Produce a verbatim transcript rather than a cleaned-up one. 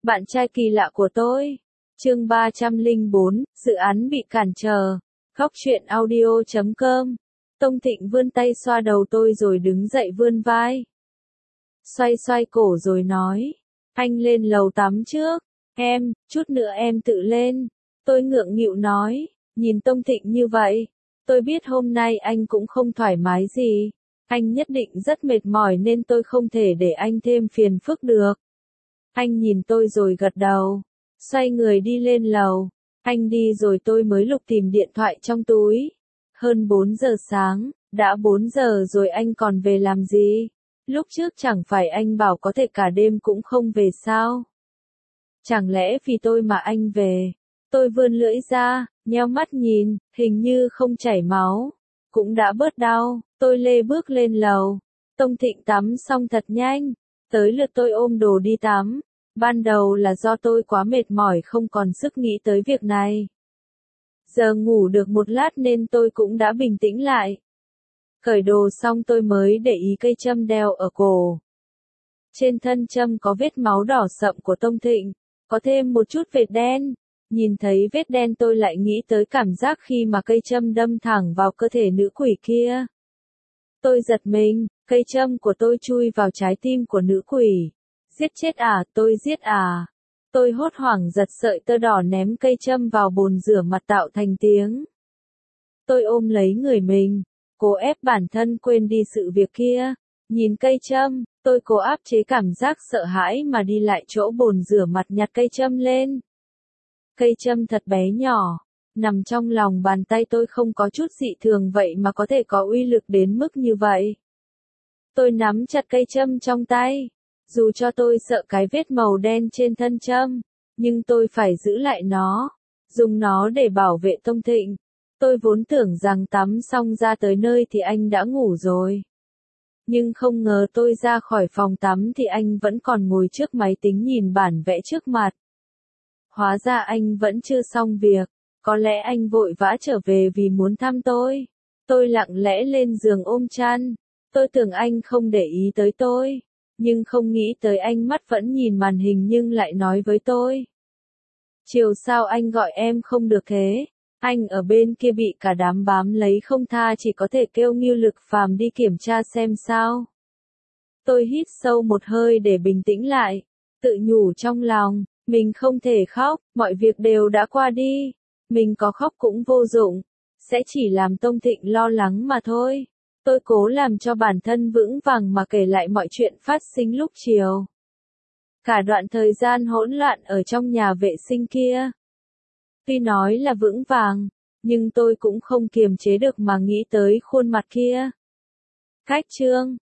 Bạn trai kỳ lạ của tôi. Chương ba trăm lẻ bốn, dự án bị cản trở. Góc truyện audio chấm com. Tông Thịnh vươn tay xoa đầu tôi rồi đứng dậy vươn vai. Xoay xoay cổ rồi nói. Anh lên lầu tắm trước. Em, chút nữa em tự lên. Tôi ngượng nghịu nói. Nhìn Tông Thịnh như vậy. Tôi biết hôm nay anh cũng không thoải mái gì. Anh nhất định rất mệt mỏi nên tôi không thể để anh thêm phiền phức được. Anh nhìn tôi rồi gật đầu. Xoay người đi lên lầu. Anh đi rồi tôi mới lục tìm điện thoại trong túi. Hơn bốn giờ sáng, đã bốn giờ rồi anh còn về làm gì? Lúc trước chẳng phải anh bảo có thể cả đêm cũng không về sao? Chẳng lẽ vì tôi mà anh về? Tôi vươn lưỡi ra, nheo mắt nhìn, hình như không chảy máu. Cũng đã bớt đau, tôi lê bước lên lầu. Tông Thịnh tắm xong thật nhanh. Tới lượt tôi ôm đồ đi tắm. Ban đầu là do tôi quá mệt mỏi không còn sức nghĩ tới việc này. Giờ ngủ được một lát nên tôi cũng đã bình tĩnh lại. Cởi đồ xong tôi mới để ý cây châm đeo ở cổ. Trên thân châm có vết máu đỏ sậm của Tông Thịnh, có thêm một chút vệt đen. Nhìn thấy vết đen tôi lại nghĩ tới cảm giác khi mà cây châm đâm thẳng vào cơ thể nữ quỷ kia. Tôi giật mình, cây châm của tôi chui vào trái tim của nữ quỷ. Giết chết à, tôi giết à. Tôi hốt hoảng giật sợi tơ đỏ ném cây châm vào bồn rửa mặt tạo thành tiếng. Tôi ôm lấy người mình, cố ép bản thân quên đi sự việc kia. Nhìn cây châm, tôi cố áp chế cảm giác sợ hãi mà đi lại chỗ bồn rửa mặt nhặt cây châm lên. Cây châm thật bé nhỏ, nằm trong lòng bàn tay tôi không có chút dị thường vậy mà có thể có uy lực đến mức như vậy. Tôi nắm chặt cây châm trong tay. Dù cho tôi sợ cái vết màu đen trên thân châm, nhưng tôi phải giữ lại nó, dùng nó để bảo vệ Tông Thịnh. Tôi vốn tưởng rằng tắm xong ra tới nơi thì anh đã ngủ rồi. Nhưng không ngờ tôi ra khỏi phòng tắm thì anh vẫn còn ngồi trước máy tính nhìn bản vẽ trước mặt. Hóa ra anh vẫn chưa xong việc, có lẽ anh vội vã trở về vì muốn thăm tôi. Tôi lặng lẽ lên giường ôm chăn, tôi tưởng anh không để ý tới tôi. Nhưng không nghĩ tới anh mắt vẫn nhìn màn hình nhưng lại nói với tôi. Chiều sao anh gọi em không được thế? Anh ở bên kia bị cả đám bám lấy không tha chỉ có thể kêu Ngưu Lực Phàm đi kiểm tra xem sao. Tôi hít sâu một hơi để bình tĩnh lại. Tự nhủ trong lòng, mình không thể khóc, mọi việc đều đã qua đi. Mình có khóc cũng vô dụng, sẽ chỉ làm Tông Thịnh lo lắng mà thôi. Tôi cố làm cho bản thân vững vàng mà kể lại mọi chuyện phát sinh lúc chiều. Cả đoạn thời gian hỗn loạn ở trong nhà vệ sinh kia. Tuy nói là vững vàng, nhưng tôi cũng không kiềm chế được mà nghĩ tới khuôn mặt kia. Cách chương,